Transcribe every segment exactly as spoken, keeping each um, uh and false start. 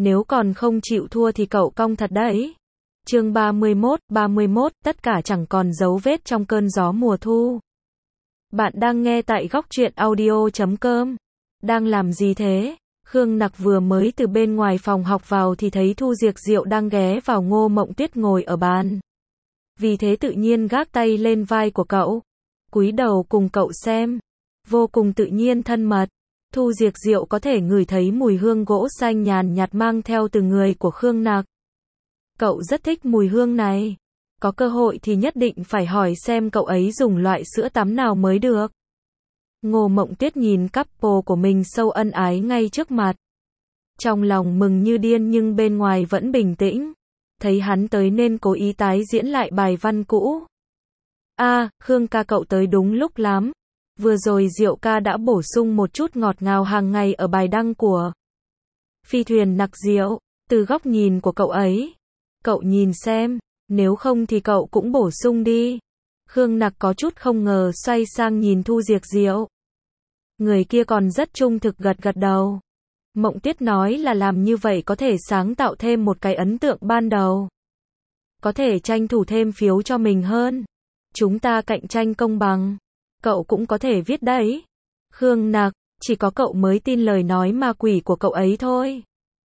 Nếu còn không chịu thua thì cậu cong thật đấy. Chương ba mươi mốt, ba mươi mốt, tất cả chẳng còn dấu vết trong cơn gió mùa thu. Bạn đang nghe tại góc truyện audio chấm com. Đang làm gì thế? Khương Nặc vừa mới từ bên ngoài phòng học vào thì thấy Thu Diệc Diệu đang ghé vào Ngô Mộng Tuyết ngồi ở bàn. Vì thế tự nhiên gác tay lên vai của cậu, cúi đầu cùng cậu xem. Vô cùng tự nhiên thân mật. Thu Diệc Diệu có thể ngửi thấy mùi hương gỗ xanh nhàn nhạt mang theo từ người của Khương Nặc. Cậu rất thích mùi hương này. Có cơ hội thì nhất định phải hỏi xem cậu ấy dùng loại sữa tắm nào mới được. Ngô Mộng Tuyết nhìn couple của mình sâu ân ái ngay trước mặt. Trong lòng mừng như điên nhưng bên ngoài vẫn bình tĩnh. Thấy hắn tới nên cố ý tái diễn lại bài văn cũ. A, à, Khương ca cậu tới đúng lúc lắm. Vừa rồi Diệu ca đã bổ sung một chút ngọt ngào hàng ngày ở bài đăng của Phi Thuyền Nặc Diệu, từ góc nhìn của cậu ấy. Cậu nhìn xem, nếu không thì cậu cũng bổ sung đi. Khương Nặc có chút không ngờ xoay sang nhìn Thu Diệc Diệu. Người kia còn rất trung thực gật gật đầu. Mộng Tuyết nói là làm như vậy có thể sáng tạo thêm một cái ấn tượng ban đầu. Có thể tranh thủ thêm phiếu cho mình hơn. Chúng ta cạnh tranh công bằng. Cậu cũng có thể viết đấy. Khương Nặc, chỉ có cậu mới tin lời nói ma quỷ của cậu ấy thôi.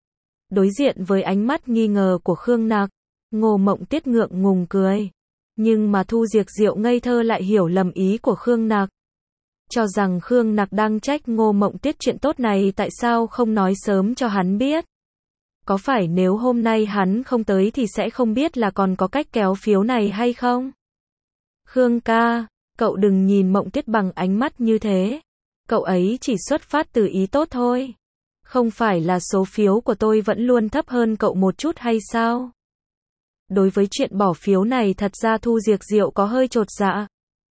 Đối diện với ánh mắt nghi ngờ của Khương Nặc, Ngô Mộng Tuyết ngượng ngùng cười. Nhưng mà Thu Diệc Diệu ngây thơ lại hiểu lầm ý của Khương Nặc. Cho rằng Khương Nặc đang trách Ngô Mộng Tuyết chuyện tốt này tại sao không nói sớm cho hắn biết. Có phải nếu hôm nay hắn không tới thì sẽ không biết là còn có cách kéo phiếu này hay không? Khương ca, cậu đừng nhìn Mộng Tuyết bằng ánh mắt như thế. Cậu ấy chỉ xuất phát từ ý tốt thôi. Không phải là số phiếu của tôi vẫn luôn thấp hơn cậu một chút hay sao? Đối với chuyện bỏ phiếu này thật ra Thu Diệc Diệu có hơi chột dạ.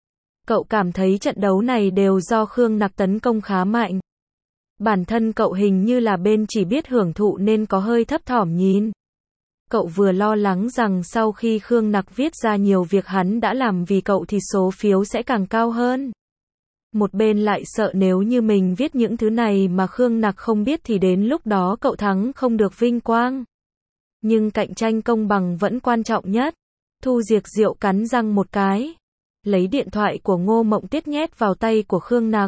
Cậu cảm thấy trận đấu này đều do Khương Nặc tấn công khá mạnh. Bản thân cậu hình như là bên chỉ biết hưởng thụ nên có hơi thấp thỏm nhìn. Cậu vừa lo lắng rằng sau khi Khương Nặc viết ra nhiều việc hắn đã làm vì cậu thì số phiếu sẽ càng cao hơn. Một bên lại sợ nếu như mình viết những thứ này mà Khương Nặc không biết thì đến lúc đó cậu thắng không được vinh quang. Nhưng cạnh tranh công bằng vẫn quan trọng nhất. Thu Diệc Diệu cắn răng một cái. Lấy điện thoại của Ngô Mộng Tuyết nhét vào tay của Khương Nặc.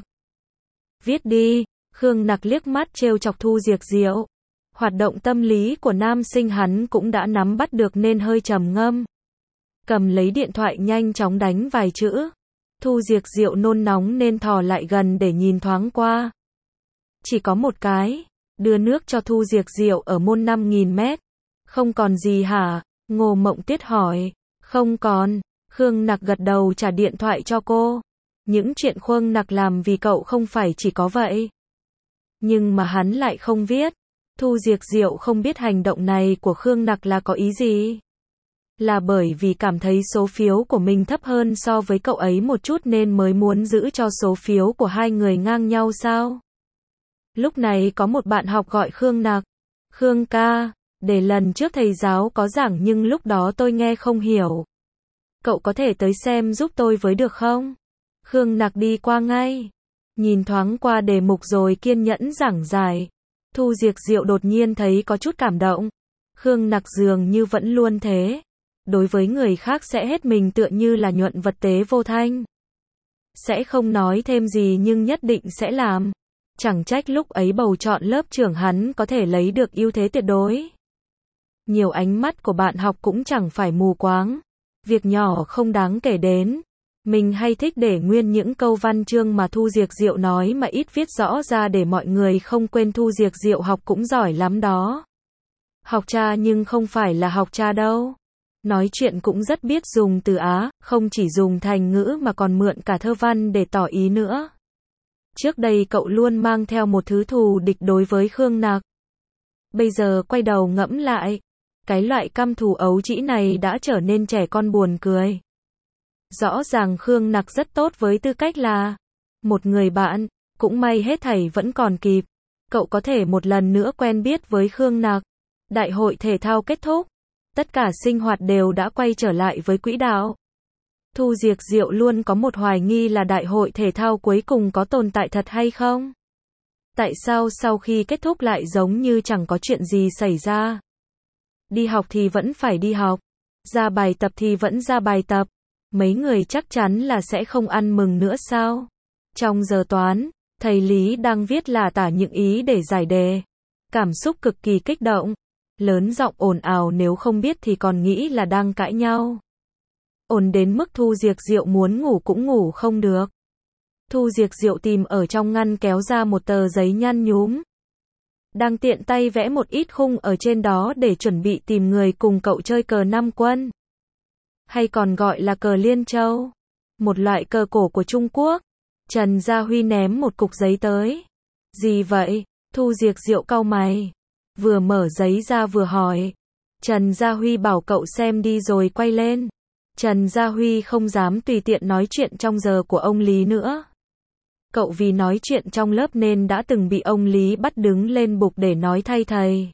Viết đi. Khương Nặc liếc mắt trêu chọc Thu Diệc Diệu. Hoạt động tâm lý của nam sinh hắn cũng đã nắm bắt được nên hơi trầm ngâm. Cầm lấy điện thoại nhanh chóng đánh vài chữ. Thu Diệc Diệu nôn nóng nên thò lại gần để nhìn thoáng qua. Chỉ có một cái. Đưa nước cho Thu Diệc Diệu ở môn năm nghìn mét. Không còn gì hả? Ngô Mộng Tuyết hỏi. Không còn. Khương Nặc gật đầu trả điện thoại cho cô. Những chuyện Khương Nặc làm vì cậu không phải chỉ có vậy. Nhưng mà hắn lại không viết. Thu Diệc Diệu không biết hành động này của Khương Nặc là có ý gì. Là bởi vì cảm thấy số phiếu của mình thấp hơn so với cậu ấy một chút nên mới muốn giữ cho số phiếu của hai người ngang nhau sao? Lúc này có một bạn học gọi Khương Nặc. Khương ca, để lần trước thầy giáo có giảng nhưng lúc đó tôi nghe không hiểu. Cậu có thể tới xem giúp tôi với được không? Khương Nặc đi qua ngay. Nhìn thoáng qua đề mục rồi kiên nhẫn giảng giải. Thu Diệc Diệu đột nhiên thấy có chút cảm động. Khương Nặc dường như vẫn luôn thế. Đối với người khác sẽ hết mình tựa như là nhuận vật tế vô thanh. Sẽ không nói thêm gì nhưng nhất định sẽ làm. Chẳng trách lúc ấy bầu chọn lớp trưởng hắn có thể lấy được ưu thế tuyệt đối. Nhiều ánh mắt của bạn học cũng chẳng phải mù quáng. Việc nhỏ không đáng kể đến. Mình hay thích để nguyên những câu văn chương mà Thu Diệc Diệu nói mà ít viết rõ ra để mọi người không quên. Thu Diệc Diệu học cũng giỏi lắm đó. Học cha nhưng không phải là học cha đâu. Nói chuyện cũng rất biết dùng từ Á, không chỉ dùng thành ngữ mà còn mượn cả thơ văn để tỏ ý nữa. Trước đây cậu luôn mang theo một thứ thù địch đối với Khương Nặc. Bây giờ quay đầu ngẫm lại, cái loại căm thù ấu trĩ này đã trở nên trẻ con buồn cười. Rõ ràng Khương Nặc rất tốt với tư cách là một người bạn, cũng may hết thảy vẫn còn kịp. Cậu có thể một lần nữa quen biết với Khương Nặc. Đại hội thể thao kết thúc. Tất cả sinh hoạt đều đã quay trở lại với quỹ đạo. Thu Diệc Diệu luôn có một hoài nghi là đại hội thể thao cuối cùng có tồn tại thật hay không. Tại sao sau khi kết thúc lại giống như chẳng có chuyện gì xảy ra? Đi học thì vẫn phải đi học, ra bài tập thì vẫn ra bài tập. Mấy người chắc chắn là sẽ không ăn mừng nữa sao? Trong giờ toán, thầy Lý đang viết là tả những ý để giải đề. Cảm xúc cực kỳ kích động, lớn giọng ồn ào, nếu không biết thì còn nghĩ là đang cãi nhau. Ồn đến mức Thu Diệc Diệu muốn ngủ cũng ngủ không được. Thu Diệc Diệu tìm ở trong ngăn kéo ra một tờ giấy nhăn nhúm. Đang tiện tay vẽ một ít khung ở trên đó để chuẩn bị tìm người cùng cậu chơi cờ năm quân. Hay còn gọi là cờ Liên Châu. Một loại cờ cổ của Trung Quốc. Trần Gia Huy ném một cục giấy tới. Gì vậy? Thu Diệc Diệu cau mày. Vừa mở giấy ra vừa hỏi. Trần Gia Huy bảo cậu xem đi rồi quay lên. Trần Gia Huy không dám tùy tiện nói chuyện trong giờ của ông Lý nữa. Cậu vì nói chuyện trong lớp nên đã từng bị ông Lý bắt đứng lên bục để nói thay thầy.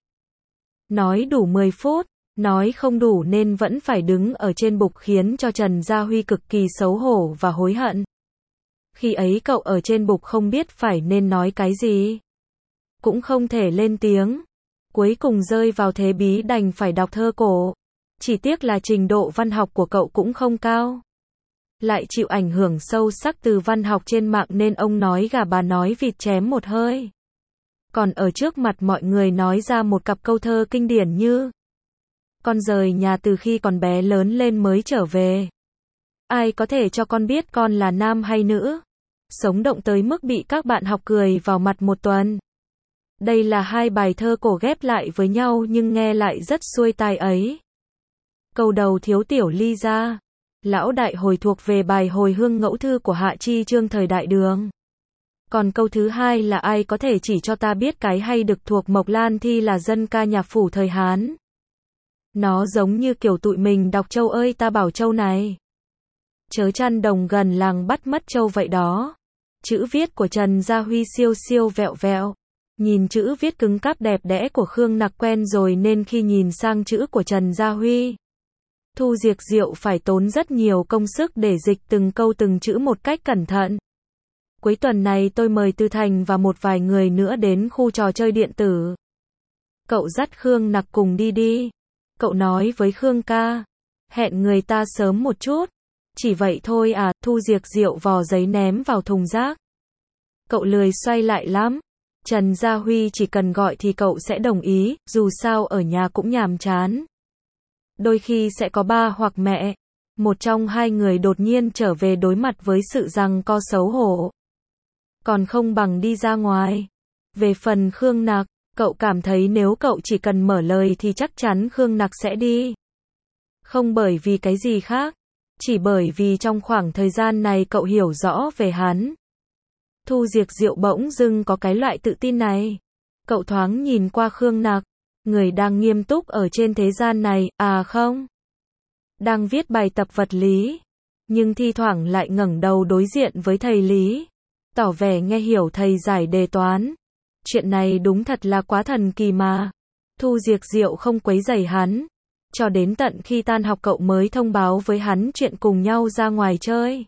Nói đủ mười phút, nói không đủ nên vẫn phải đứng ở trên bục, khiến cho Trần Gia Huy cực kỳ xấu hổ và hối hận. Khi ấy cậu ở trên bục không biết phải nên nói cái gì. Cũng không thể lên tiếng. Cuối cùng rơi vào thế bí đành phải đọc thơ cổ. Chỉ tiếc là trình độ văn học của cậu cũng không cao. Lại chịu ảnh hưởng sâu sắc từ văn học trên mạng nên ông nói gà bà nói vịt chém một hơi. Còn ở trước mặt mọi người nói ra một cặp câu thơ kinh điển như: con rời nhà từ khi còn bé lớn lên mới trở về. Ai có thể cho con biết con là nam hay nữ? Sống động tới mức bị các bạn học cười vào mặt một tuần. Đây là hai bài thơ cổ ghép lại với nhau nhưng nghe lại rất xuôi tai ấy. Câu đầu thiếu tiểu ly ra. Lão đại hồi thuộc về bài hồi hương ngẫu thư của Hạ Chi Chương thời Đại Đường. Còn câu thứ hai là ai có thể chỉ cho ta biết cái hay đực thuộc Mộc Lan thi là dân ca nhạc phủ thời Hán. Nó giống như kiểu tụi mình đọc Châu ơi ta bảo Châu này. Chớ chăn đồng gần làng bắt mất Châu vậy đó. Chữ viết của Trần Gia Huy siêu siêu vẹo vẹo. Nhìn chữ viết cứng cáp đẹp đẽ của Khương Nặc quen rồi nên khi nhìn sang chữ của Trần Gia Huy, Thu Diệc Diệu phải tốn rất nhiều công sức để dịch từng câu từng chữ một cách cẩn thận. Cuối tuần này tôi mời Tư Thành và một vài người nữa đến khu trò chơi điện tử. Cậu dắt Khương Nặc cùng đi đi. Cậu nói với Khương ca. Hẹn người ta sớm một chút. Chỉ vậy thôi à? Thu Diệc Diệu vò giấy ném vào thùng rác. Cậu lười xoay lại lắm. Trần Gia Huy chỉ cần gọi thì cậu sẽ đồng ý, dù sao ở nhà cũng nhàm chán. Đôi khi sẽ có ba hoặc mẹ. Một trong hai người đột nhiên trở về đối mặt với sự giằng co xấu hổ. Còn không bằng đi ra ngoài. Về phần Khương Nặc, cậu cảm thấy nếu cậu chỉ cần mở lời thì chắc chắn Khương Nặc sẽ đi. Không bởi vì cái gì khác. Chỉ bởi vì trong khoảng thời gian này cậu hiểu rõ về hắn. Thu Diệc Diệu bỗng dưng có cái loại tự tin này. Cậu thoáng nhìn qua Khương Nặc. Người đang nghiêm túc ở trên thế gian này, à không? Đang viết bài tập vật lý. Nhưng thi thoảng lại ngẩng đầu đối diện với thầy Lý. Tỏ vẻ nghe hiểu thầy giải đề toán. Chuyện này đúng thật là quá thần kỳ mà. Thu Diệc Diệu không quấy rầy hắn. Cho đến tận khi tan học cậu mới thông báo với hắn chuyện cùng nhau ra ngoài chơi.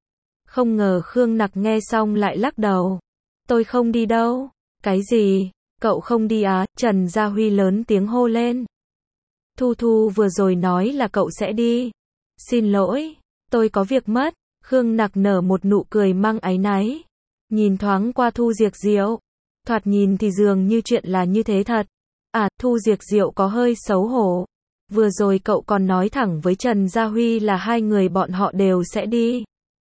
Không ngờ Khương Nặc nghe xong lại lắc đầu. Tôi không đi đâu. Cái gì? Cậu không đi á? Trần Gia Huy lớn tiếng hô lên. Thu Thu vừa rồi nói là cậu sẽ đi. Xin lỗi, tôi có việc mất. Khương Nặc nở một nụ cười mang áy náy. Nhìn thoáng qua Thu Diệc Diệu. Thoạt nhìn thì dường như chuyện là như thế thật. À, Thu Diệc Diệu có hơi xấu hổ. Vừa rồi cậu còn nói thẳng với Trần Gia Huy là hai người bọn họ đều sẽ đi.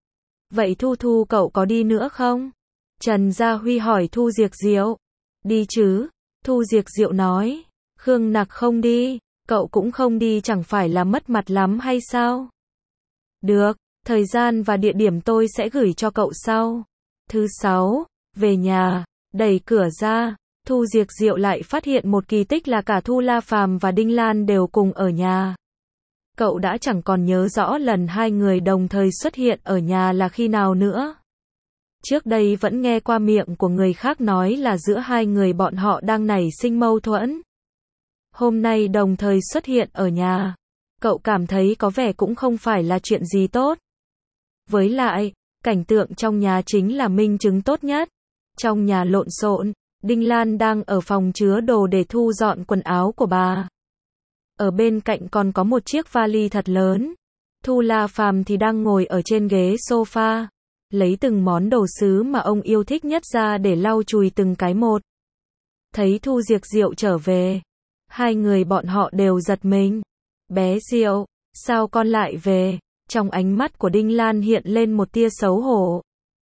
Vậy Thu Thu cậu có đi nữa không? Trần Gia Huy hỏi Thu Diệc Diệu. Đi chứ, Thu Diệc Diệu nói. Khương Nặc không đi, cậu cũng không đi chẳng phải là mất mặt lắm hay sao? Được, thời gian và địa điểm tôi sẽ gửi cho cậu sau. Thứ sáu, về nhà, đẩy cửa ra, Thu Diệc Diệu lại phát hiện một kỳ tích là cả Thu La Phàm và Đinh Lan đều cùng ở nhà. Cậu đã chẳng còn nhớ rõ lần hai người đồng thời xuất hiện ở nhà là khi nào nữa. Trước đây vẫn nghe qua miệng của người khác nói là giữa hai người bọn họ đang nảy sinh mâu thuẫn. Hôm nay đồng thời xuất hiện ở nhà. Cậu cảm thấy có vẻ cũng không phải là chuyện gì tốt. Với lại, cảnh tượng trong nhà chính là minh chứng tốt nhất. Trong nhà lộn xộn, Đinh Lan đang ở phòng chứa đồ để thu dọn quần áo của bà. Ở bên cạnh còn có một chiếc vali thật lớn. Thu La Phàm thì đang ngồi ở trên ghế sofa, lấy từng món đồ sứ mà ông yêu thích nhất ra để lau chùi từng cái một. Thấy Thu Diệc Diệu trở về, hai người bọn họ đều giật mình. Bé Diệu, sao con lại về? Trong ánh mắt của Đinh Lan hiện lên một tia xấu hổ.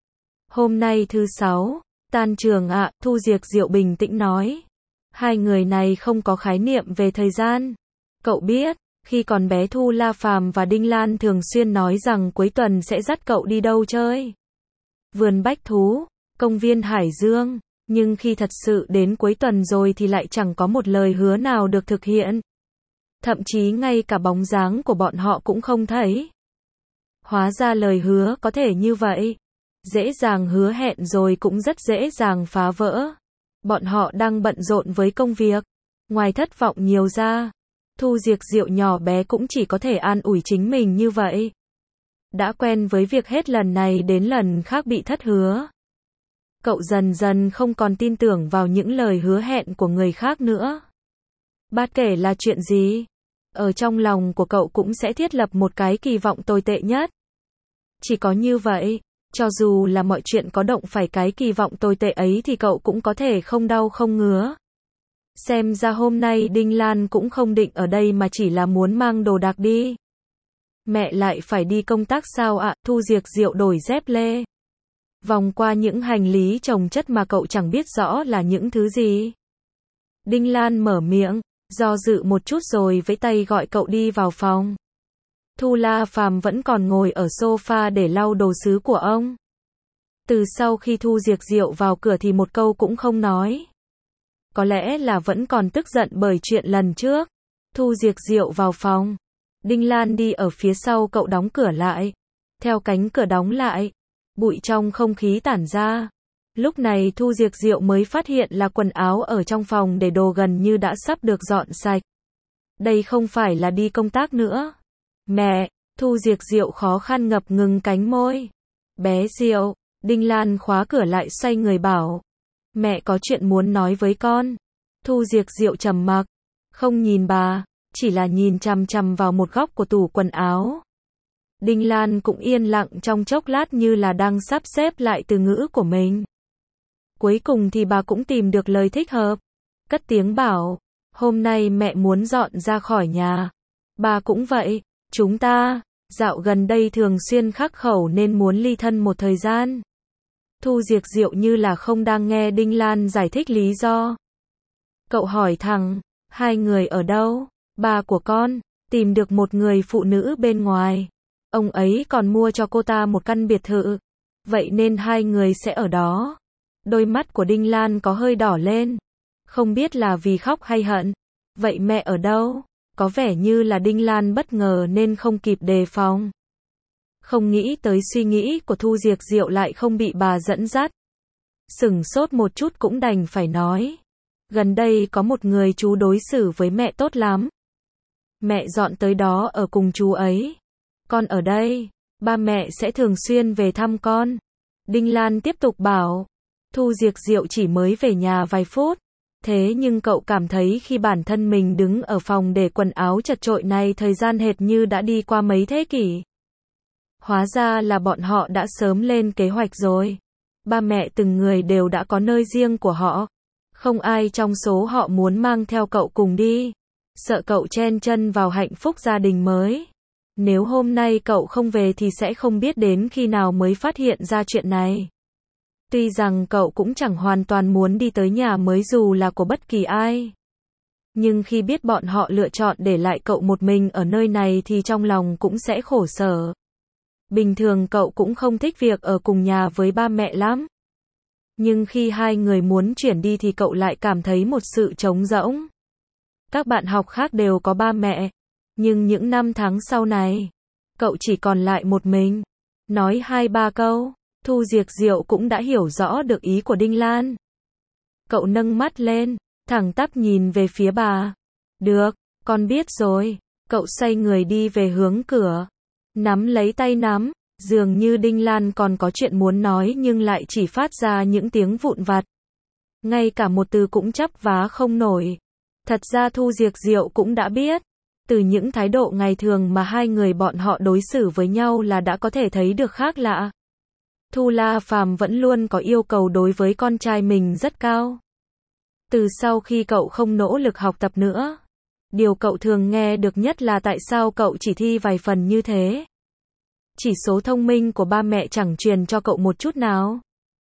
Hôm nay thứ sáu, tan trường ạ, à, Thu Diệc Diệu bình tĩnh nói. Hai người này không có khái niệm về thời gian. Cậu biết, khi còn bé Thu La Phàm và Đinh Lan thường xuyên nói rằng cuối tuần sẽ dắt cậu đi đâu chơi. Vườn bách thú, công viên Hải Dương, nhưng khi thật sự đến cuối tuần rồi thì lại chẳng có một lời hứa nào được thực hiện. Thậm chí ngay cả bóng dáng của bọn họ cũng không thấy. Hóa ra lời hứa có thể như vậy. Dễ dàng hứa hẹn rồi cũng rất dễ dàng phá vỡ. Bọn họ đang bận rộn với công việc. Ngoài thất vọng nhiều ra, Thu Diệc Diệu nhỏ bé cũng chỉ có thể an ủi chính mình như vậy. Đã quen với việc hết lần này đến lần khác bị thất hứa. Cậu dần dần không còn tin tưởng vào những lời hứa hẹn của người khác nữa. Bất kể là chuyện gì, ở trong lòng của cậu cũng sẽ thiết lập một cái kỳ vọng tồi tệ nhất. Chỉ có như vậy, cho dù là mọi chuyện có động phải cái kỳ vọng tồi tệ ấy thì cậu cũng có thể không đau không ngứa. Xem ra hôm nay Đinh Lan cũng không định ở đây mà chỉ là muốn mang đồ đạc đi. Mẹ lại phải đi công tác sao ạ? À? Thu Diệc Diệu đổi dép lê. Vòng qua những hành lý chồng chất mà cậu chẳng biết rõ là những thứ gì. Đinh Lan mở miệng, do dự một chút rồi vẫy tay gọi cậu đi vào phòng. Thu La Phàm vẫn còn ngồi ở sofa để lau đồ sứ của ông. Từ sau khi Thu Diệc Diệu vào cửa thì một câu cũng không nói. Có lẽ là vẫn còn tức giận bởi chuyện lần trước. Thu Diệc Diệu vào phòng. Đinh Lan đi ở phía sau cậu đóng cửa lại. Theo cánh cửa đóng lại, bụi trong không khí tản ra. Lúc này Thu Diệc Diệu mới phát hiện là quần áo ở trong phòng để đồ gần như đã sắp được dọn sạch. Đây không phải là đi công tác nữa. Mẹ, Thu Diệc Diệu khó khăn ngập ngừng cánh môi. Bé Diệu, Đinh Lan khóa cửa lại xoay người bảo. Mẹ có chuyện muốn nói với con. Thu Diệc Diệu trầm mặc, không nhìn bà, chỉ là nhìn chằm chằm vào một góc của tủ quần áo. Đinh Lan cũng yên lặng trong chốc lát như là đang sắp xếp lại từ ngữ của mình. Cuối cùng thì bà cũng tìm được lời thích hợp. Cất tiếng bảo, hôm nay mẹ muốn dọn ra khỏi nhà. Bà cũng vậy, chúng ta, dạo gần đây thường xuyên khắc khẩu nên muốn ly thân một thời gian. Thu Diệc Diệu như là không đang nghe Đinh Lan giải thích lý do. Cậu hỏi thẳng, hai người ở đâu? Bà của con, tìm được một người phụ nữ bên ngoài. Ông ấy còn mua cho cô ta một căn biệt thự. Vậy nên hai người sẽ ở đó. Đôi mắt của Đinh Lan có hơi đỏ lên. Không biết là vì khóc hay hận. Vậy mẹ ở đâu? Có vẻ như là Đinh Lan bất ngờ nên không kịp đề phòng. Không nghĩ tới suy nghĩ của Thu Diệc Diệu lại không bị bà dẫn dắt. Sửng sốt một chút cũng đành phải nói. Gần đây có một người chú đối xử với mẹ tốt lắm. Mẹ dọn tới đó ở cùng chú ấy. Con ở đây, ba mẹ sẽ thường xuyên về thăm con. Đinh Lan tiếp tục bảo. Thu Diệc Diệu chỉ mới về nhà vài phút. Thế nhưng cậu cảm thấy khi bản thân mình đứng ở phòng để quần áo chật chội này thời gian hệt như đã đi qua mấy thế kỷ. Hóa ra là bọn họ đã sớm lên kế hoạch rồi. Ba mẹ từng người đều đã có nơi riêng của họ. Không ai trong số họ muốn mang theo cậu cùng đi. Sợ cậu chen chân vào hạnh phúc gia đình mới. Nếu hôm nay cậu không về thì sẽ không biết đến khi nào mới phát hiện ra chuyện này. Tuy rằng cậu cũng chẳng hoàn toàn muốn đi tới nhà mới dù là của bất kỳ ai. Nhưng khi biết bọn họ lựa chọn để lại cậu một mình ở nơi này thì trong lòng cũng sẽ khổ sở. Bình thường cậu cũng không thích việc ở cùng nhà với ba mẹ lắm. Nhưng khi hai người muốn chuyển đi thì cậu lại cảm thấy một sự trống rỗng. Các bạn học khác đều có ba mẹ. Nhưng những năm tháng sau này, cậu chỉ còn lại một mình. Nói hai ba câu, Thu Diệc Diệu cũng đã hiểu rõ được ý của Đinh Lan. Cậu nâng mắt lên, thẳng tắp nhìn về phía bà. Được, con biết rồi. Cậu xoay người đi về hướng cửa. Nắm lấy tay nắm, Dường như Đinh Lan còn có chuyện muốn nói nhưng lại chỉ phát ra những tiếng vụn vặt. Ngay cả một từ cũng chắp vá không nổi. Thật ra Thu Diệc Diệu cũng đã biết. Từ những thái độ ngày thường mà hai người bọn họ đối xử với nhau là đã có thể thấy được khác lạ. Thu La Phàm vẫn luôn có yêu cầu đối với con trai mình rất cao. Từ sau khi cậu không nỗ lực học tập nữa, điều cậu thường nghe được nhất là tại sao cậu chỉ thi vài phần như thế. Chỉ số thông minh của ba mẹ chẳng truyền cho cậu một chút nào.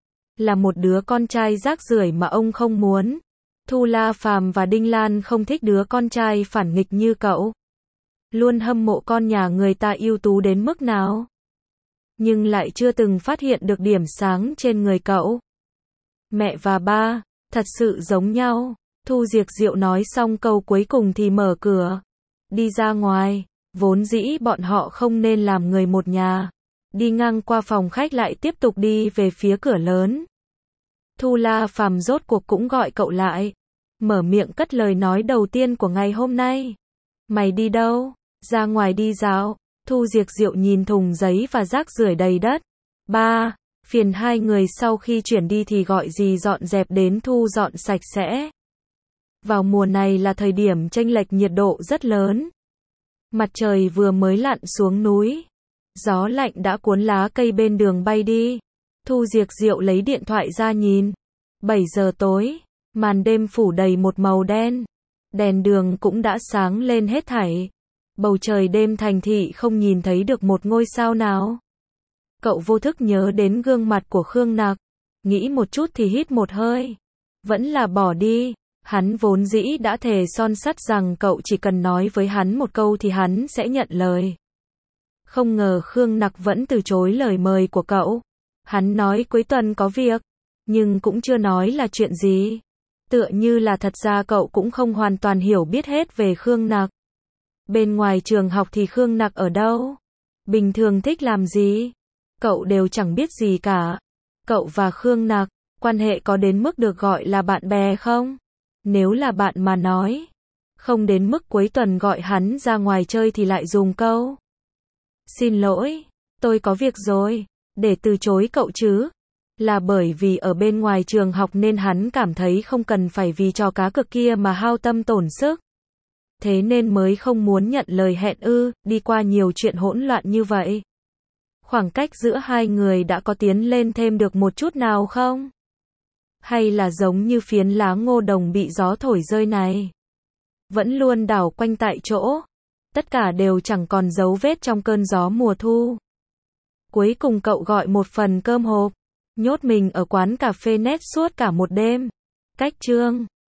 Là một đứa con trai rác rưởi mà ông không muốn. Thu La Phàm và Đinh Lan không thích đứa con trai phản nghịch như cậu. Luôn hâm mộ con nhà người ta ưu tú đến mức nào. Nhưng lại chưa từng phát hiện được điểm sáng trên người cậu. Mẹ và ba, thật sự giống nhau. Thu Diệc Diệu nói xong câu cuối cùng thì mở cửa. Đi ra ngoài. Vốn dĩ bọn họ không nên làm người một nhà. Đi ngang qua phòng khách lại tiếp tục đi về phía cửa lớn. Thu La Phàm rốt cuộc cũng gọi cậu lại. Mở miệng cất lời nói đầu tiên của ngày hôm nay. Mày đi đâu? Ra ngoài đi dạo. Thu Diệc Diệu nhìn thùng giấy và rác rưởi đầy đất. Ba, phiền hai người sau khi chuyển đi thì gọi gì dọn dẹp đến thu dọn sạch sẽ. Vào mùa này là thời điểm chênh lệch nhiệt độ rất lớn. Mặt trời vừa mới lặn xuống núi. Gió lạnh đã cuốn lá cây bên đường bay đi. Thu Diệc Diệu lấy điện thoại ra nhìn. bảy giờ tối. Màn đêm phủ đầy một màu đen. Đèn đường cũng đã sáng lên hết thảy. Bầu trời đêm thành thị không nhìn thấy được một ngôi sao nào. Cậu vô thức nhớ đến gương mặt của Khương Nặc. Nghĩ một chút thì hít một hơi. Vẫn là bỏ đi. Hắn vốn dĩ đã thề son sắt rằng cậu chỉ cần nói với hắn một câu thì hắn sẽ nhận lời. Không ngờ Khương Nặc vẫn từ chối lời mời của cậu. Hắn nói cuối tuần có việc. Nhưng cũng chưa nói là chuyện gì. Tựa như là thật ra cậu cũng không hoàn toàn hiểu biết hết về Khương Nặc. Bên ngoài trường học thì Khương Nặc ở đâu? Bình thường thích làm gì? Cậu đều chẳng biết gì cả. Cậu và Khương Nặc, quan hệ có đến mức được gọi là bạn bè không? Nếu là bạn mà nói, không đến mức cuối tuần gọi hắn ra ngoài chơi thì lại dùng câu. Xin lỗi, tôi có việc rồi, để từ chối cậu chứ. Là bởi vì ở bên ngoài trường học nên hắn cảm thấy không cần phải vì trò cá cược kia mà hao tâm tổn sức. Thế nên mới không muốn nhận lời hẹn ư, đi qua nhiều chuyện hỗn loạn như vậy. Khoảng cách giữa hai người đã có tiến lên thêm được một chút nào không? Hay là giống như phiến lá ngô đồng bị gió thổi rơi này? Vẫn luôn đảo quanh tại chỗ. Tất cả đều chẳng còn dấu vết trong cơn gió mùa thu. Cuối cùng cậu gọi một phần cơm hộp. Nhốt mình ở quán cà phê net suốt cả một đêm. Cách chương